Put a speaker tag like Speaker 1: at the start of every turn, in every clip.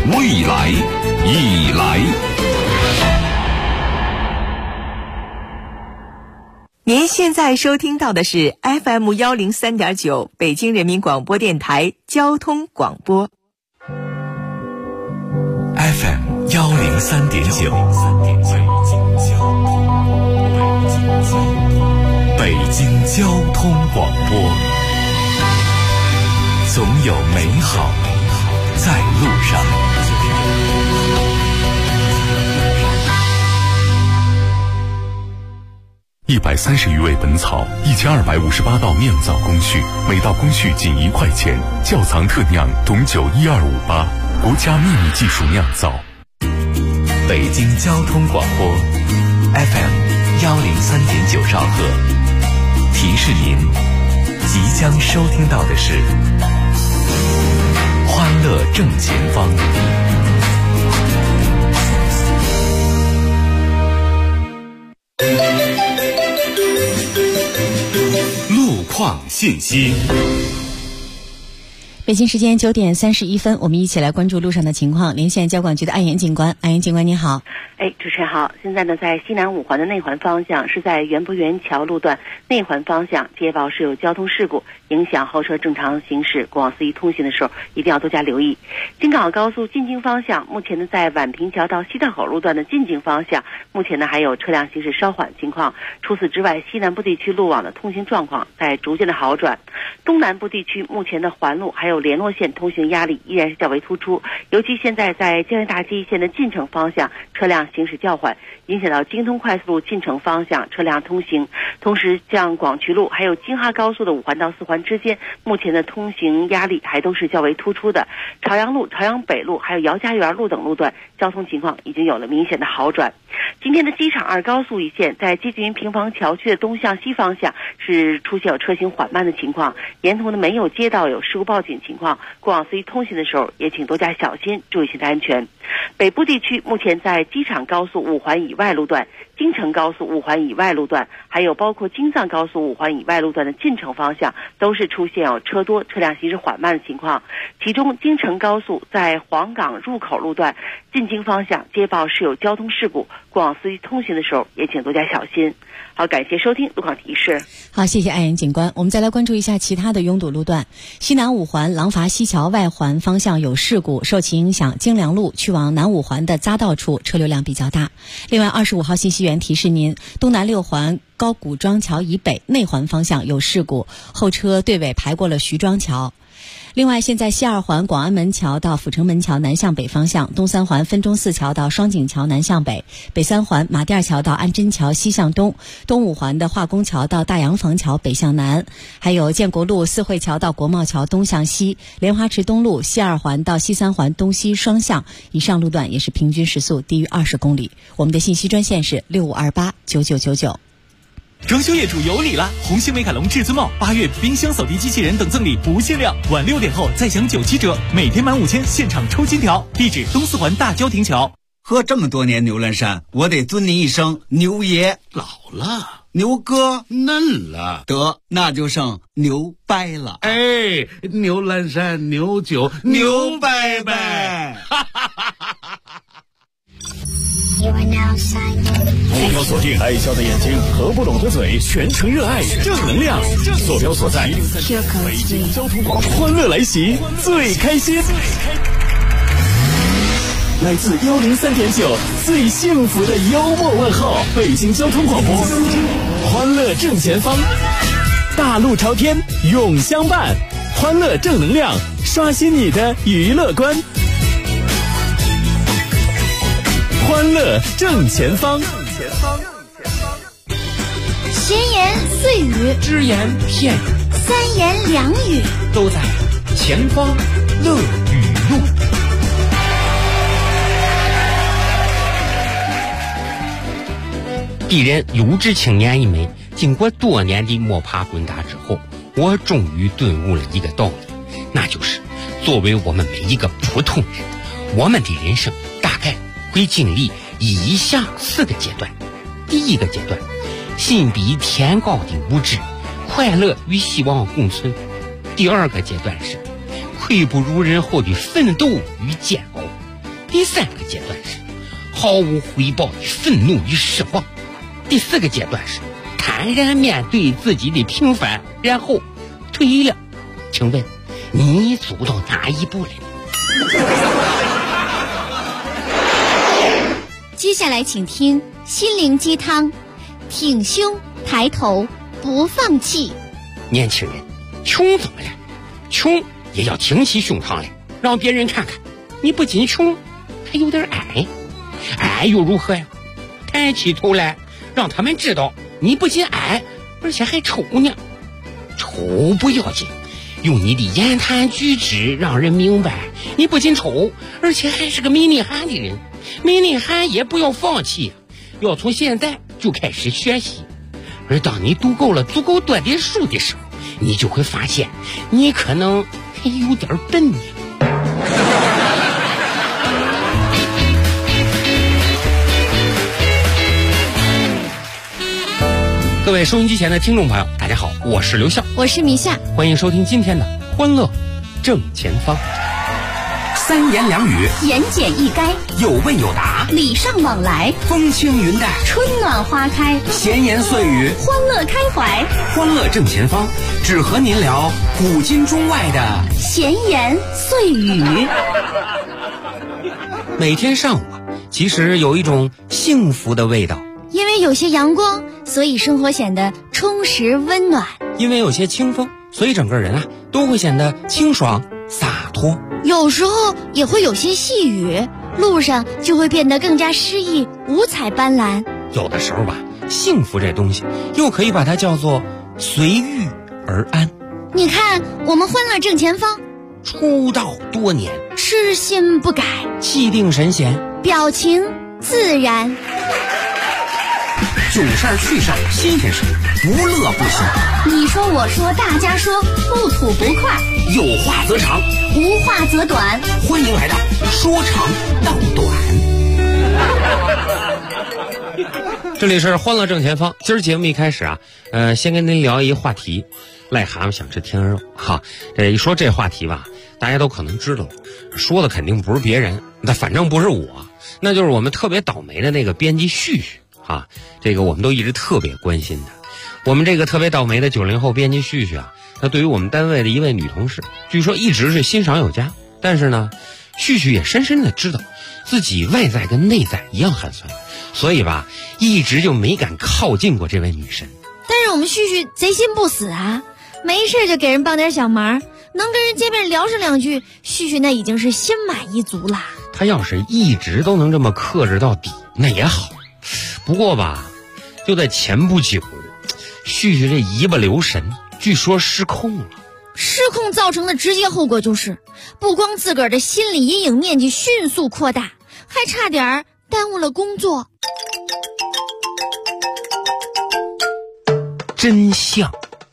Speaker 1: 未来已来。
Speaker 2: 您现在收听到的是 FM103.9 北京人民广播电台交通广播。
Speaker 3: FM103.9 北京交通广播，总有美好在路上。130余味本草，1258道酿造工序，每道工序仅1块钱。窖藏特酿董酒12588，国家秘密技术酿造。北京交通广播 FM103.9兆赫，提示您即将收听到的是欢乐正前方。路况信息。
Speaker 4: 北京时间9点31分，我们一起来关注路上的情况。连线交管局的安岩警官，安岩警官您好。
Speaker 5: 主持人好。现在呢，在西南五环的内环方向，是在园博园桥路段内环方向接报是有交通事故，影响后车正常行驶，过往司机通行的时候一定要多加留意。京港澳高速进京方向，目前呢在宛平桥到西道口路段的进京方向，目前呢还有车辆行驶稍缓情况。除此之外，西南部地区路网的通行状况在逐渐的好转。东南部地区目前的环路还有联络线通行压力依然是较为突出，尤其现在在江源大街线的进城方向车辆行驶较缓，影响到京通快速路进城方向车辆通行。同时像广渠路还有京哈高速的5环到4环之间，目前的通行压力还都是较为突出的。朝阳路、朝阳北路还有姚家园路等路段交通情况已经有了明显的好转。今天的机场2高速一线在接近平房桥区的东向西方向是出现有车行缓慢的情况，沿途呢没有接到有事故报警情况，过往司机通行的时候也请多加小心，注意行车安全。北部地区目前在机场高速5环以外路段、京承高速5环以外路段，还有包括京藏高速5环以外路段的进城方向都是出现有车多、车辆行驶缓慢的情况。其中京承高速在黄岗入口路段进京方向接报是有交通事故，过往司机通行的时候也请多加小心。好，感谢收听路况提示。
Speaker 4: 好，谢谢安岩警官。我们再来关注一下其他的拥堵路段。西南5环廊坊西桥外环方向有事故，受其影响，京良路去往南5环的匝道处车流量比较大。另外25号信息源提示您，东南6环高古庄桥以北内环方向有事故，后车队尾排过了徐庄桥。另外，现在西2环广安门桥到阜成门桥南向北方向，东3环分钟寺桥到双井桥南向北，北3环马甸桥到安贞桥西向东，东5环的化工桥到大洋房桥北向南，还有建国路四惠桥到国贸桥东向西，莲花池东路西2环到西3环东西双向，以上路段也是平均时速低于20公里。我们的信息专线是65289999。
Speaker 6: 装修业主有礼了！红星美凯龙至尊帽8月冰箱扫地机器人等赠礼不限量，晚6点后再享97折，每天满5000现场抽金条。地址东4环大郊亭桥。
Speaker 7: 喝这么多年牛栏山，我得尊您一声牛爷。
Speaker 8: 老了，
Speaker 7: 牛哥
Speaker 8: 嫩了，
Speaker 7: 得那就剩牛掰了。
Speaker 8: 哎，牛栏山牛酒牛掰掰。
Speaker 9: 目标锁定爱笑的眼睛和不懂的嘴，全程热爱正能量。坐标所在北京交通广播，欢乐来袭，最开心。来自103.9最幸福的幽默问候，北京交通广播，欢乐正前方，大路朝天永相伴，欢乐正能量，刷新你的娱乐观。欢乐正前方，
Speaker 10: 闲言碎语，
Speaker 11: 只言片语，
Speaker 10: 三言两语，
Speaker 11: 都在前方乐语录。
Speaker 12: 鄙人有志青年一枚，经过多年的摸爬滚打之后，我终于顿悟了一个道理，那就是作为我们每一个普通人，我们的人生大概会经历以下4个阶段。第一个阶段，心比天高的无知，快乐与希望共存。第2个阶段是愧不如人后的奋斗与煎熬。 第3个阶段是毫无回报的愤怒与失望。第4个阶段是坦然面对自己的平凡，然后退了。请问你走到哪一步了？
Speaker 10: 接下来请听心灵鸡汤，挺胸抬头不放弃。
Speaker 12: 年轻人，穷怎么了？穷也要挺起胸膛来，让别人看看你不仅穷还有点矮。矮又如何呀？抬起头来，让他们知道你不仅矮，而且还丑呢。丑不要紧，用你的言谈举止让人明白你不仅丑，而且还是个没内涵的人。没内涵也不要放弃，要从现在就开始学习。而当你读够了足够多的书的时候，你就会发现你可能还有点笨呢。各位收音机前的听众朋友，大家好，我是刘笑，
Speaker 10: 我是米夏，
Speaker 12: 欢迎收听今天的欢乐正前方。
Speaker 11: 3言2语，
Speaker 10: 言简意赅，
Speaker 11: 有问有答，
Speaker 10: 礼尚往来，
Speaker 11: 风轻云淡，
Speaker 10: 春暖花开，
Speaker 11: 闲言碎语，
Speaker 10: 欢乐开怀。
Speaker 11: 欢乐正前方，只和您聊古今中外的
Speaker 10: 闲言碎语。
Speaker 12: 每天上午其实有一种幸福的味道，
Speaker 10: 因为有些阳光，所以生活显得充实温暖；
Speaker 12: 因为有些清风，所以整个人都会显得清爽洒脱。
Speaker 10: 有时候也会有些细雨，路上就会变得更加诗意五彩斑斓。
Speaker 12: 有的时候幸福这东西又可以把它叫做随遇而安。
Speaker 10: 你看我们欢乐正前方
Speaker 12: 出道多年，
Speaker 10: 痴心不改，
Speaker 12: 气定神闲，
Speaker 10: 表情自然，
Speaker 11: 囧事儿趣事儿新鲜事儿，无乐不行。
Speaker 10: 你说我说大家说，不吐不快，
Speaker 11: 有话则长，
Speaker 10: 无话则短。
Speaker 11: 欢迎来到说长道短。
Speaker 12: 这里是欢乐正前方，今儿节目一开始先跟您聊一话题，癞蛤蟆想吃天鹅肉哈。这一说这话题吧，大家都可能知道了，说的肯定不是别人，那反正不是我，那就是我们特别倒霉的那个编辑旭旭啊。这个我们都一直特别关心的。我们这个特别倒霉的90后编辑旭旭那对于我们单位的一位女同事，据说一直是欣赏有加，但是呢，旭旭也深深的知道自己外在跟内在一样寒酸，所以一直就没敢靠近过这位女神。
Speaker 10: 但是我们旭旭贼心不死没事就给人帮点小忙，能跟人见面聊上2句，旭旭那已经是心满意足了。
Speaker 12: 他要是一直都能这么克制到底，那也好。不过就在前不久，旭旭这一不留神，据说失控了。
Speaker 10: 失控造成的直接后果就是，不光自个儿的心理阴影面积迅速扩大，还差点耽误了工作。
Speaker 12: 真相。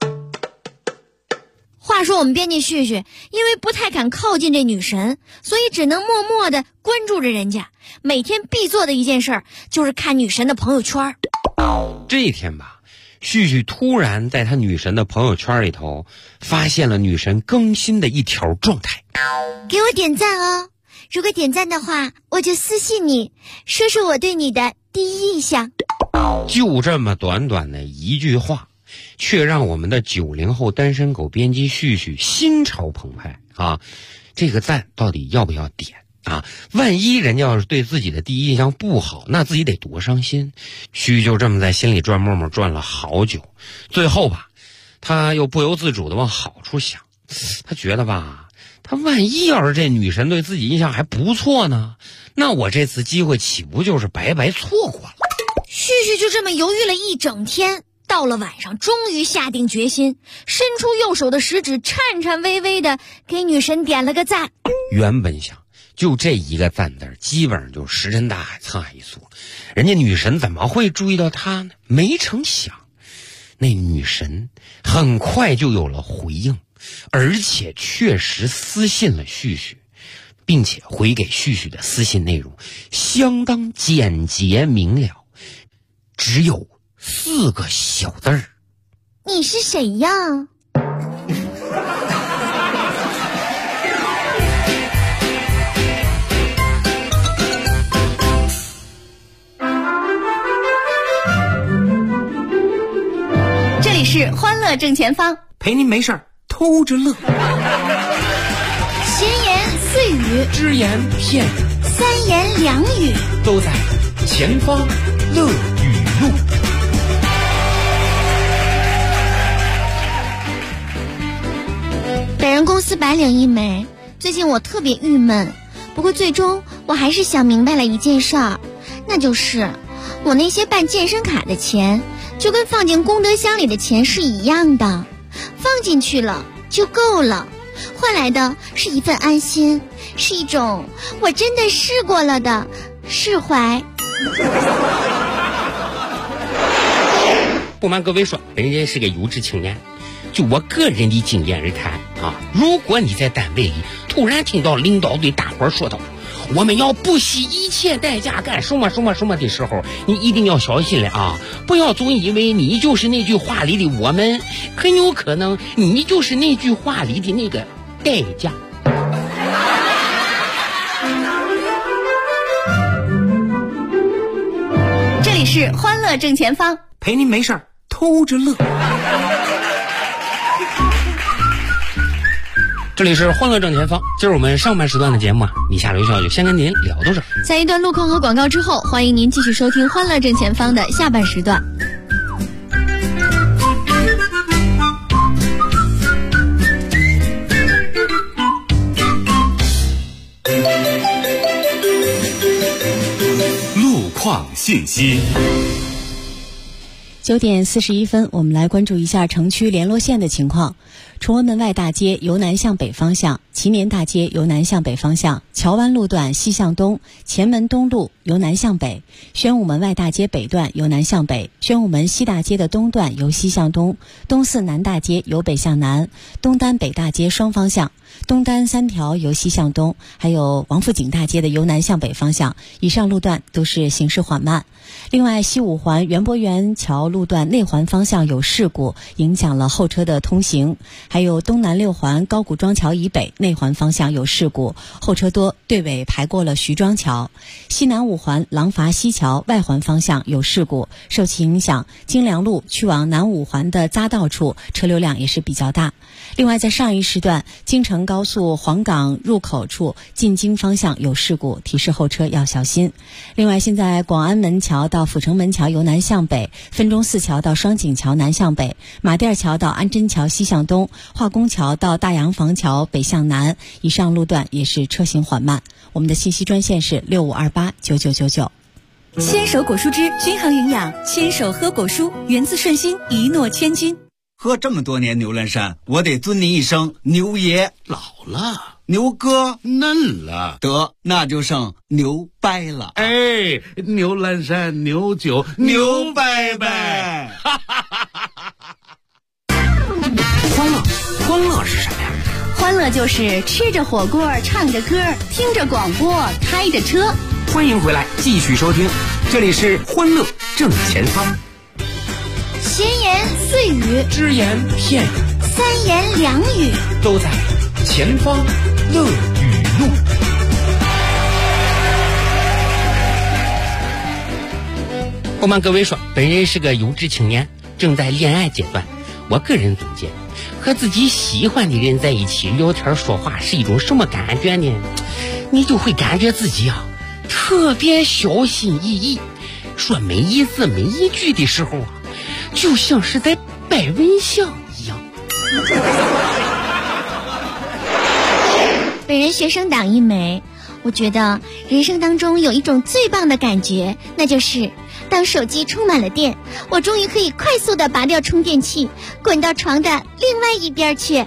Speaker 10: 话说我们编辑旭旭因为不太敢靠近这女神，所以只能默默地关注着人家，每天必做的一件事就是看女神的朋友圈。
Speaker 12: 这一天旭旭突然在他女神的朋友圈里头发现了女神更新的一条状态，
Speaker 10: 给我点赞哦，如果点赞的话，我就私信你，说说我对你的第一印象。
Speaker 12: 就这么短短的一句话，却让我们的90后单身狗编辑旭旭心潮澎湃这个赞到底要不要点万一人家要是对自己的第一印象不好，那自己得多伤心。旭就这么在心里转磨磨转了好久，最后他又不由自主的往好处想，他觉得他万一要是这女神对自己印象还不错呢，那我这次机会岂不就是白白错过了？
Speaker 10: 旭旭就这么犹豫了一整天，到了晚上终于下定决心，伸出右手的食指颤颤巍巍的给女神点了个赞。
Speaker 12: 原本想就这一个赞字，基本上就石沉大海沧海一粟，人家女神怎么会注意到他呢？没成想那女神很快就有了回应，而且确实私信了旭旭，并且回给旭旭的私信内容相当简洁明了，只有4个小字儿：
Speaker 10: 你是谁呀？
Speaker 4: 是欢乐正前方，
Speaker 11: 陪您没事偷着乐。
Speaker 10: 闲言碎语，
Speaker 11: 只言片语，
Speaker 10: 三言两语，
Speaker 11: 都在前方乐语录。
Speaker 10: 本人公司白领一枚，最近我特别郁闷，不过最终我还是想明白了一件事儿，那就是我那些办健身卡的钱就跟放进功德箱里的钱是一样的，放进去了就够了，换来的是一份安心，是一种我真的试过了的释怀。
Speaker 12: 不瞒各位说，本人是个优质青年，就我个人的经验而谈啊，如果你在单位里突然听到领导对大伙说道我们要不惜一切代价干什么什么什么的时候，你一定要小心了啊！不要总以为你就是那句话里的我们，很有可能你就是那句话里的那个代价。
Speaker 4: 这里是欢乐正前方，
Speaker 11: 陪您没事偷着乐。
Speaker 12: 这里是欢乐正前方，今儿我们上半时段的节目啊，你下微笑就先跟您聊到这儿。
Speaker 4: 在一段路况和广告之后，欢迎您继续收听欢乐正前方的下半时段。
Speaker 1: 路况信息。
Speaker 4: 9点41分，我们来关注一下城区联络线的情况。崇文门外大街由南向北方向，祈年大街由南向北方向，桥湾路段西向东，前门东路由南向北，宣武门外大街北段由南向北，宣武门西大街的东段由西向东，东四南大街由北向南，东单北大街双方向，东单3条由西向东，还有王府井大街的由南向北方向，以上路段都是行驶缓慢。另外，西五环园博园桥路段内环方向有事故，影响了后车的通行。还有东南6环高古庄桥以北内环方向有事故，后车多，队尾排过了徐庄桥。西南5环廊坊西桥外环方向有事故，受其影响，京良路去往南5环的匝道处车流量也是比较大。另外，在上一时段，京承高速黄岗入口处进京方向有事故，提示后车要小心。另外，现在广安门桥到阜成门桥由南向北，分钟寺桥到双井桥南向北，马甸桥到安贞桥西向东，化工桥到大洋房桥北向南，以上路段也是车行缓慢。我们的信息专线是65289999。
Speaker 13: 牵手果蔬汁均衡营养，牵手喝果蔬，源自顺心，一诺千金。
Speaker 7: 喝这么多年牛栏山，我得尊您一声牛爷。
Speaker 8: 老了，
Speaker 7: 牛哥
Speaker 8: 嫩了，
Speaker 7: 得那就剩牛掰了。
Speaker 8: 哎，牛栏山牛酒牛掰掰。
Speaker 11: 欢乐是什么呀？
Speaker 13: 欢乐就是吃着火锅，唱着歌，听着广播，开着车。
Speaker 11: 欢迎回来，继续收听，这里是欢乐正前方。
Speaker 10: 闲言碎语，
Speaker 11: 只言片语，
Speaker 10: 三言两语，
Speaker 11: 都在前方乐语录。
Speaker 12: 不瞒各位说，本人是个优质青年，正在恋爱阶段。我个人总结，和自己喜欢的人在一起聊天说话是一种什么感觉呢？你就会感觉自己啊特别小心翼翼，说每一字每一句的时候啊，就像是在拜蚊香一样。
Speaker 10: 本人学生党一枚，我觉得人生当中有一种最棒的感觉，那就是当手机充满了电，我终于可以快速的拔掉充电器，滚到床的另外一边去。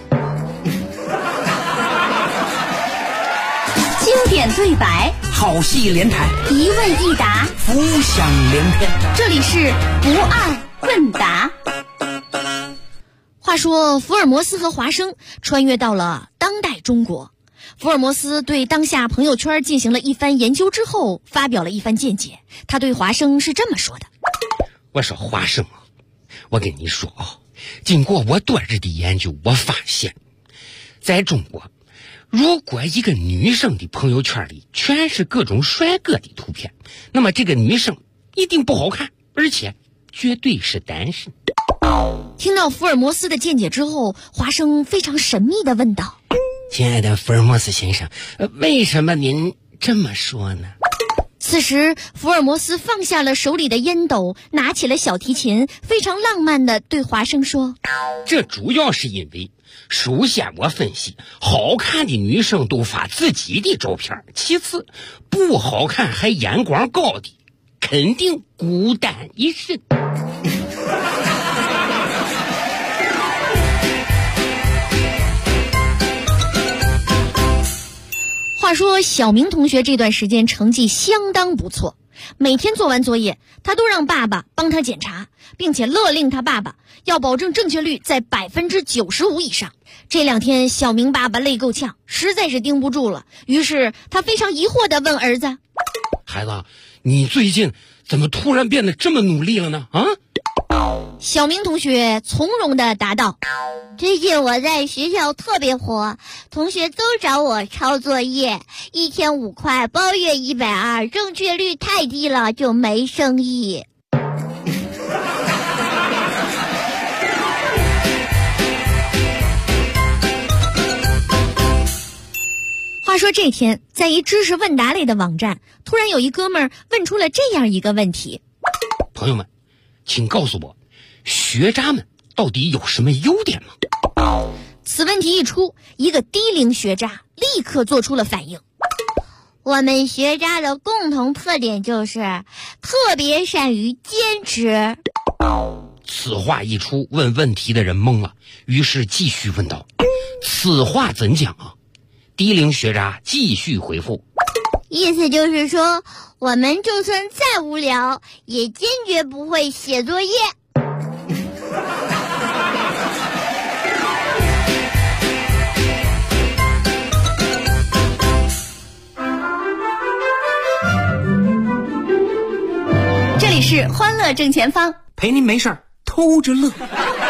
Speaker 13: 经典对白，
Speaker 11: 好戏连台，
Speaker 13: 一问一答，
Speaker 11: 浮想联翩。
Speaker 13: 这里是不二问答。
Speaker 10: 话说福尔摩斯和华生穿越到了当代中国，福尔摩斯对当下朋友圈进行了一番研究之后，发表了一番见解。他对华生是这么说的：
Speaker 12: 我说华生，我跟你说啊，经过我多日的研究，我发现在中国，如果一个女生的朋友圈里全是各种帅哥的图片，那么这个女生一定不好看，而且绝对是单身。
Speaker 10: 听到福尔摩斯的见解之后，华生非常神秘地问道：
Speaker 12: 亲爱的福尔摩斯先生，为什么您这么说呢？
Speaker 10: 此时福尔摩斯放下了手里的烟斗，拿起了小提琴，非常浪漫地对华生说：
Speaker 12: 这主要是因为首先我分析，好看的女生都发自己的照片，其次不好看还眼光高的肯定孤单一生。
Speaker 10: 话说小明同学这段时间成绩相当不错，每天做完作业他都让爸爸帮他检查，并且勒令他爸爸要保证正确率在95%以上。这2天小明爸爸累够呛，实在是盯不住了，于是他非常疑惑地问儿子：
Speaker 12: 孩子，你最近怎么突然变得这么努力了呢？
Speaker 10: 小明同学从容地答道：最近我在学校特别火，同学都找我抄作业，1天5块，包月120，正确率太低了，就没生意。话说这天，在一知识问答类的网站，突然有一哥们儿问出了这样一个问题：
Speaker 12: 朋友们，请告诉我，学渣们到底有什么优点吗？
Speaker 10: 此问题一出，一个低龄学渣立刻做出了反应：我们学渣的共同特点就是特别善于坚持。
Speaker 12: 此话一出，问问题的人懵了，于是继续问道：此话怎讲啊？低龄学渣继续回复：
Speaker 10: 意思就是说，我们就算再无聊，也坚决不会写作业。
Speaker 13: 这里是欢乐正前方，
Speaker 11: 陪您没事儿偷着乐。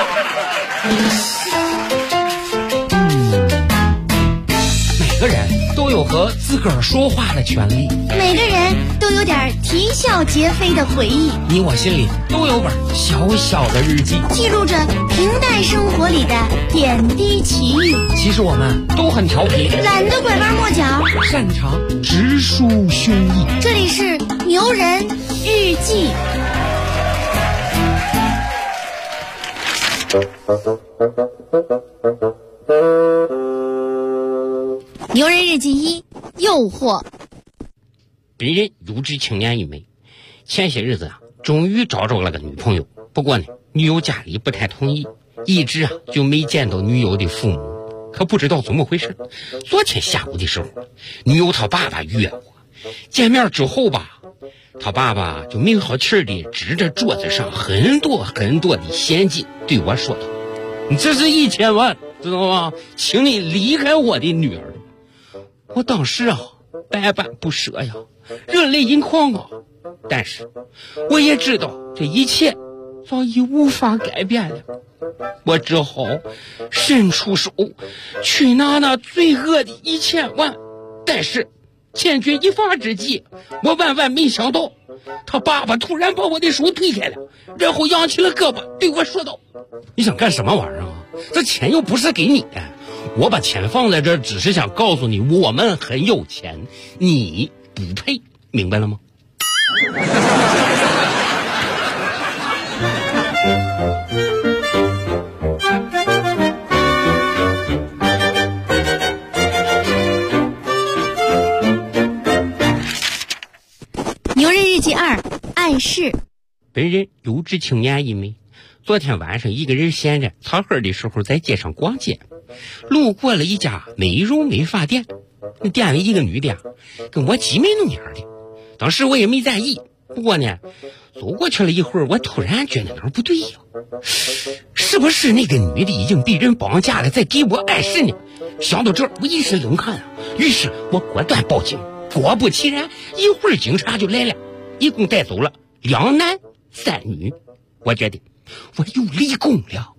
Speaker 12: 每个人都有和自个儿说话的权利，
Speaker 10: 每个人都有点啼笑皆非的回忆，
Speaker 12: 你我心里都有本小小的日记，
Speaker 10: 记录着平淡生活里的点滴奇遇。
Speaker 12: 其实我们都很调皮，
Speaker 10: 懒得拐弯抹角，
Speaker 12: 擅长直抒胸臆。
Speaker 10: 这里是牛人日记。牛人日记1：诱惑。
Speaker 12: 本人有志青年一枚，前些日子终于找着了个女朋友，不过呢，女友家里不太同意，一直就没见到女友的父母。可不知道怎么回事，昨天下午的时候，女友她爸爸约我见面之后吧，他爸爸就没好气地指着桌子上很多的现金对我说道：你这是1000万，知道吗？请你离开我的女儿。我当时百般不舍呀，热泪盈眶啊。但是我也知道这一切早已无法改变了，我只好伸出手去拿那罪恶的1000万。但是千钧一发之际，我万万没想到，他爸爸突然把我的手推开了，然后扬起了胳膊对我说道：你想干什么玩意儿啊？这钱又不是给你的，我把钱放在这儿只是想告诉你，我们很有钱，你不配，明白了吗？
Speaker 10: 牛人日记2：暗示。
Speaker 12: 本人有志青年一枚，昨天晚上一个人闲着擦黑的时候，在街上逛街，路过了一家美容美发店，店里一个女的跟我挤眉弄眼的，当时我也没在意，不过呢，走过去了一会儿，我突然觉得哪儿不对呀，是不是那个女的已经被人绑架了，在给我暗示呢？想到这儿，我一身冷汗于是我果断报警。果不其然，一会儿警察就来了，一共带走了2男3女。我觉得我又立功了。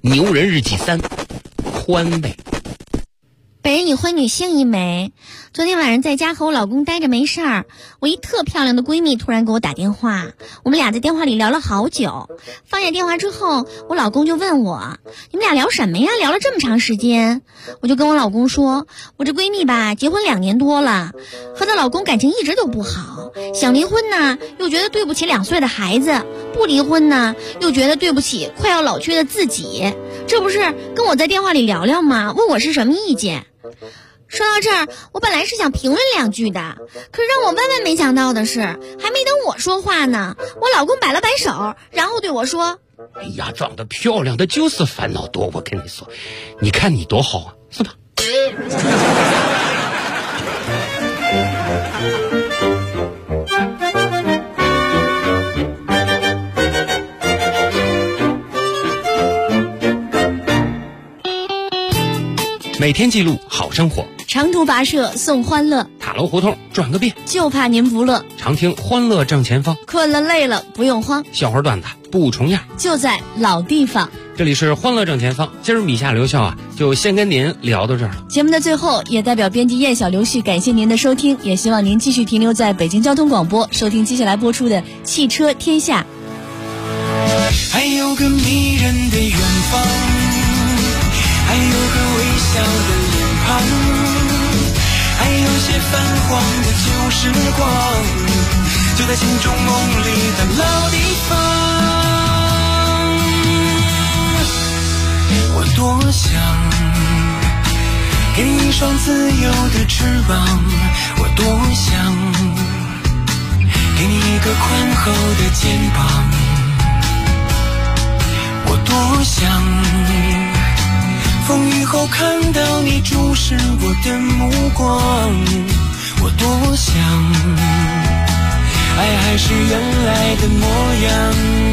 Speaker 12: 牛人日记3，欢呗。
Speaker 10: 本人已婚女性一枚，昨天晚上在家和我老公待着没事儿，我一特漂亮的闺蜜突然给我打电话，我们俩在电话里聊了好久。放下电话之后，我老公就问我，你们俩聊什么呀？聊了这么长时间。我就跟我老公说，我这闺蜜吧，结婚2年多了，和她老公感情一直都不好，想离婚呢又觉得对不起2岁的孩子，不离婚呢又觉得对不起快要老去的自己。这不是跟我在电话里聊聊吗？问我是什么意见。说到这儿，我本来是想评论2句的，可是让我万万没想到的是，还没等我说话呢，我老公摆了摆手，然后对我说，
Speaker 12: 哎呀，长得漂亮的就是烦恼多，我跟你说，你看你多好啊，是吧？每天记录好生活，
Speaker 10: 长途跋涉送欢乐，
Speaker 12: 塔楼胡同转个遍，
Speaker 10: 就怕您不乐。
Speaker 12: 常听欢乐正前方，
Speaker 10: 困了累了不用慌，
Speaker 12: 笑话段子不重样，
Speaker 10: 就在老地方。
Speaker 12: 这里是欢乐正前方，今儿米夏留校啊，就先跟您聊到这儿了。
Speaker 4: 节目的最后，也代表编辑燕小刘旭感谢您的收听，也希望您继续停留在北京交通广播，收听接下来播出的汽车天下。
Speaker 14: 还有个迷人的远方，还有个微笑的脸庞，还有些泛黄的旧时光，就在心中梦里的老地方。我多想给你一双自由的翅膀，我多想给你一个宽厚的肩膀，我多想风雨后看到你注视我的目光，我多想爱还是原来的模样，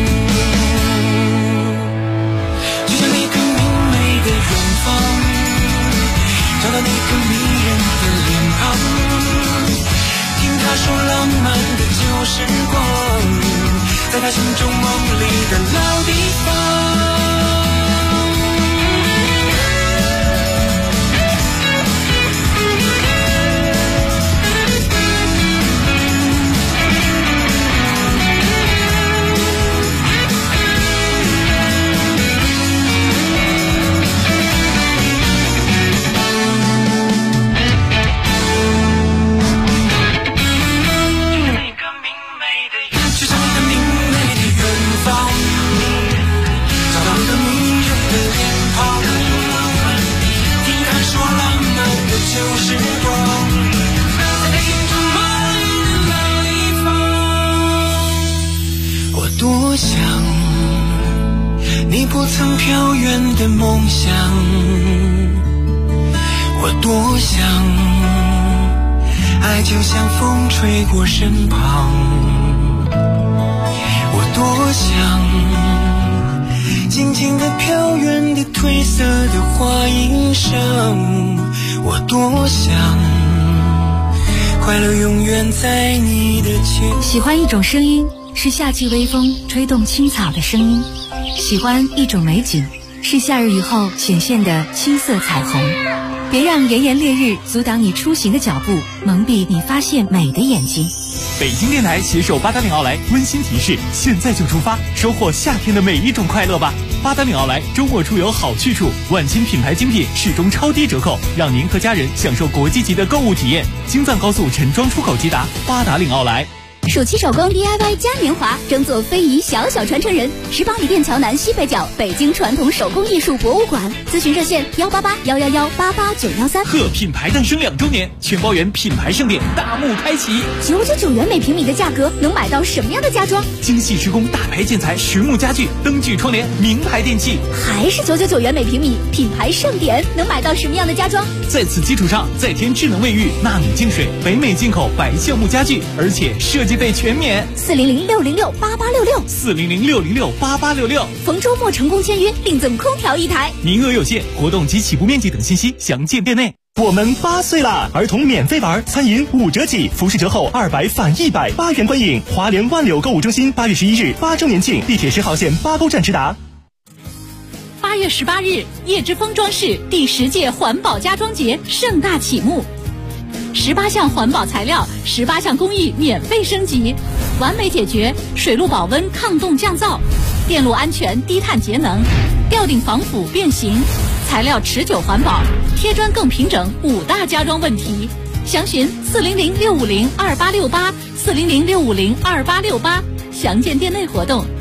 Speaker 14: 就像一个明媚的远方，找到那个迷人的脸庞，听他说浪漫的旧时光，在他心中梦里的老地方。多想你不曾飘远的梦想，我多想爱就像风吹过身旁，我多想静静地飘远的褪色的花衣裳，我多想快乐永远在你的肩。
Speaker 13: 喜欢一种声音，是夏季微风吹动青草的声音；喜欢一种美景，是夏日雨后显现的青色彩虹。别让炎炎烈日阻挡你出行的脚步，蒙蔽你发现美的眼睛。
Speaker 6: 北京电台携手八达岭奥莱温馨提示：现在就出发，收获夏天的每一种快乐吧！八达岭奥莱周末出游好去处，万千品牌精品始终超低折扣，让您和家人享受国际级的购物体验。京藏高速陈庄出口直达八达岭奥莱。
Speaker 13: 暑期手工 DIY 嘉年华，争做非遗小小传承人。18里店桥南西北角，北京传统手工艺术博物馆。咨询热线18811188913。
Speaker 6: 贺品牌诞生2周年，全包园品牌盛典大幕开启。
Speaker 13: 999元每平米的价格，能买到什么样的家装？
Speaker 6: 精细施工大牌建材、实木家具、灯具窗帘、名牌电器，
Speaker 13: 还是999元每平米，品牌盛典能买到什么样的家装？
Speaker 6: 在此基础上再添智能卫浴、纳米净水、北美进口白橡木家具，而且设计费全免。
Speaker 13: 400-606-8866，400-606-8866。逢周末成功签约，另赠空调1台，
Speaker 6: 名额有限，活动及起步面积等信息详见店内。
Speaker 9: 我们8岁啦！儿童免费玩，餐饮5折起，服饰折后200返100，8元观影。华联万柳购物中心8月11日8周年庆，地铁10号线8沟站直达。
Speaker 13: 8月18日，叶之峰装饰第10届环保家装节盛大启幕，18项环保材料，18项工艺免费升级，完美解决水路保温、抗冻降噪、电路安全、低碳节能、吊顶防腐变形、材料持久环保、贴砖更平整5大家装问题。详询400-650-2868，400-650-2868，详见店内活动。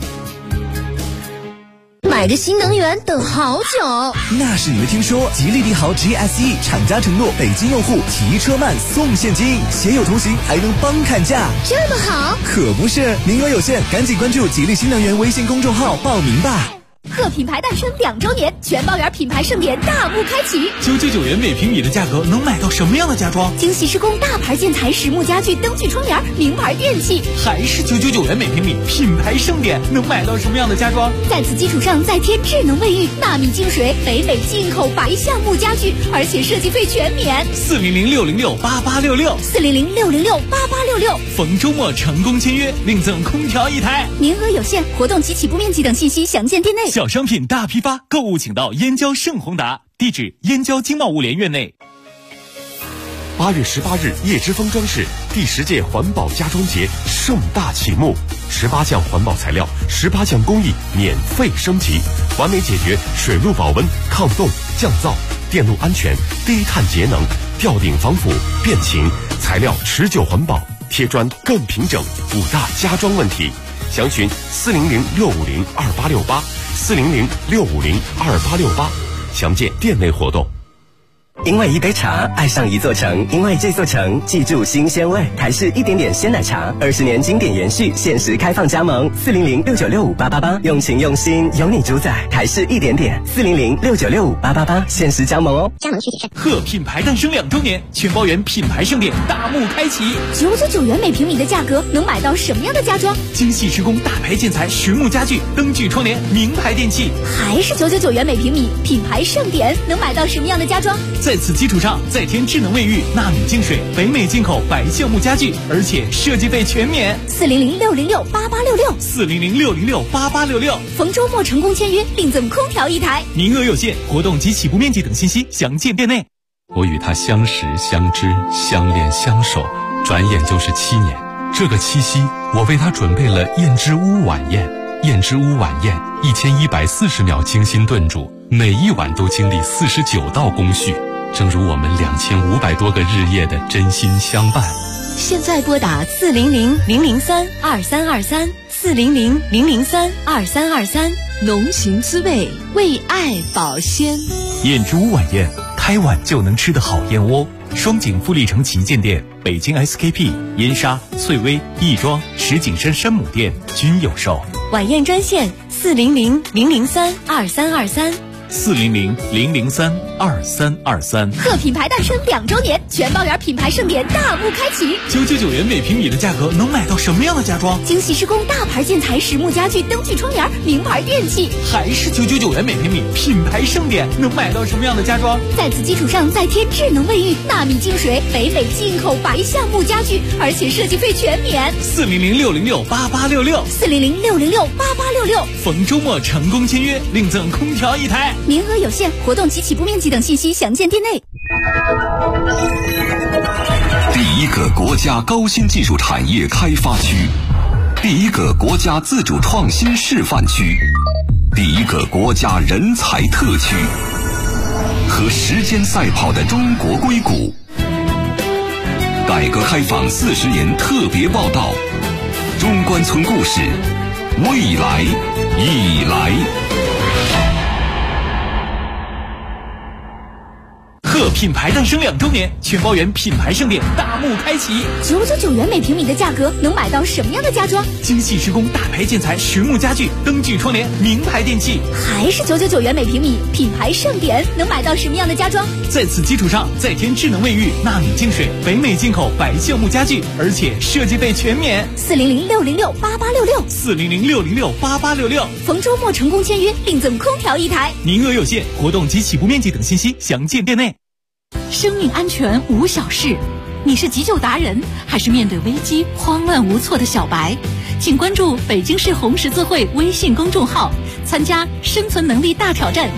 Speaker 10: 买个新能源等好久，
Speaker 15: 那是你没听说，吉利帝豪 GSE 厂家承诺北京用户提车慢送现金，携有同行还能帮砍价，
Speaker 10: 这么好？
Speaker 15: 可不是，名额有限，赶紧关注吉利新能源微信公众号报名吧。
Speaker 16: 贺品牌诞生2周年，全包圆品牌盛典大幕开启
Speaker 6: ，999元每平米的价格能买到什么样的家装？
Speaker 16: 精细施工大牌建材、实木家具、灯具窗帘、名牌电器，
Speaker 6: 还是999元每平米，品牌盛典能买到什么样的家装？
Speaker 16: 在此基础上再添智能卫浴、纳米净水、北美进口白橡木家具，而且设计费全免。
Speaker 6: 400-606-8866，400-606-8866，逢周末成功签约，另赠空调1台，
Speaker 16: 名额有限，活动及起步面积等信息详见店内。
Speaker 6: 小商品大批发，购物请到燕郊盛宏达，地址燕郊经贸物联院内。
Speaker 3: 8月18日，叶之峰装饰第10届环保家装节盛大启幕，18项环保材料，18项工艺免费升级，完美解决水路保温、抗冻、降噪、电路安全、低碳节能、吊顶防腐变形、材料持久环保、贴砖更平整5大家装问题。详询400-650-2868，400-650-2868，详见店内活动。
Speaker 17: 因为一杯茶爱上一座城，因为这座城记住新鲜味。台式一点点鲜奶茶，20年经典延续，限时开放加盟，400-6965-888，用情用心，有你主宰。台式一点点，400-6965-888，限时加盟哦。
Speaker 16: 加盟需谨慎。
Speaker 6: 贺品牌诞生2周年，全包圆品牌盛典大幕开启
Speaker 16: ，999元每平米的价格能买到什么样的家装？
Speaker 6: 精细施工大牌建材、实木家具、灯具窗帘、名牌电器，
Speaker 16: 还是999元每平米，品牌盛典能买到什么样的家装？
Speaker 6: 在此基础上再添智能卫浴、纳米净水、北美进口白橡木家具，而且设计费全免。
Speaker 16: 400-606-8866，400-606-8866，逢周末成功签约，另赠空调1台，
Speaker 6: 名额有限，活动及起步面积等信息详见店内。
Speaker 18: 我与他相识、相知、相恋、相守，转眼就是7年。这个七夕，我为他准备了燕之屋晚宴。燕之屋晚宴1140秒精心炖煮，每一碗都经历49道工序，正如我们2500多个日夜的真心相伴。
Speaker 13: 现在拨打400-003-2323，400-003-2323，浓情滋味，为爱保鲜。
Speaker 6: 燕之屋晚宴，开碗就能吃的好燕窝。双井富力城旗舰店、北京 SKP、燕莎、翠微、亦庄、石景山山姆店均有售。
Speaker 13: 晚宴专线400-003-2323，400-003-2323。
Speaker 16: 贺品牌诞生2周年，全包圆品牌盛典大幕开启
Speaker 6: ，999元每平米的价格能买到什么样的家装？
Speaker 16: 精细施工大牌建材、实木家具、灯具窗帘、名牌电器，
Speaker 6: 还是999元每平米，品牌盛典能买到什么样的家装？
Speaker 16: 在此基础上再添智能卫浴、纳米净水、北美进口白橡木家具，而且设计费全免。
Speaker 6: 400-606-8866，400-606-8866，逢周末成功签约，另赠空调1台，
Speaker 16: 名额有限，活动及起步面积等信息详见店内。
Speaker 3: 第一个国家高新技术产业开发区，第一个国家自主创新示范区，第一个国家人才特区，和时间赛跑的中国硅谷。改革开放40年特别报道，中关村故事，未来已来。
Speaker 6: 贺品牌诞生2周年，全包圆品牌盛典大幕开启
Speaker 16: ，999元每平米的价格能买到什么样的家装？
Speaker 6: 精细施工大牌建材、实木家具、灯具窗帘、名牌电器，
Speaker 16: 还是999元每平米，品牌盛典能买到什么样的家装？
Speaker 6: 在此基础上再添智能卫浴、纳米净水、北美进口白橡木家具，而且设计费全免。
Speaker 16: 400-606-8866，400-606-8866，逢周末成功签约，另赠空调1台，
Speaker 6: 名额有限，活动及起步面积等信息详见店内。
Speaker 13: 生命安全无小事，你是急救达人，还是面对危机慌乱无措的小白？请关注北京市红十字会微信公众号，参加生存能力大挑战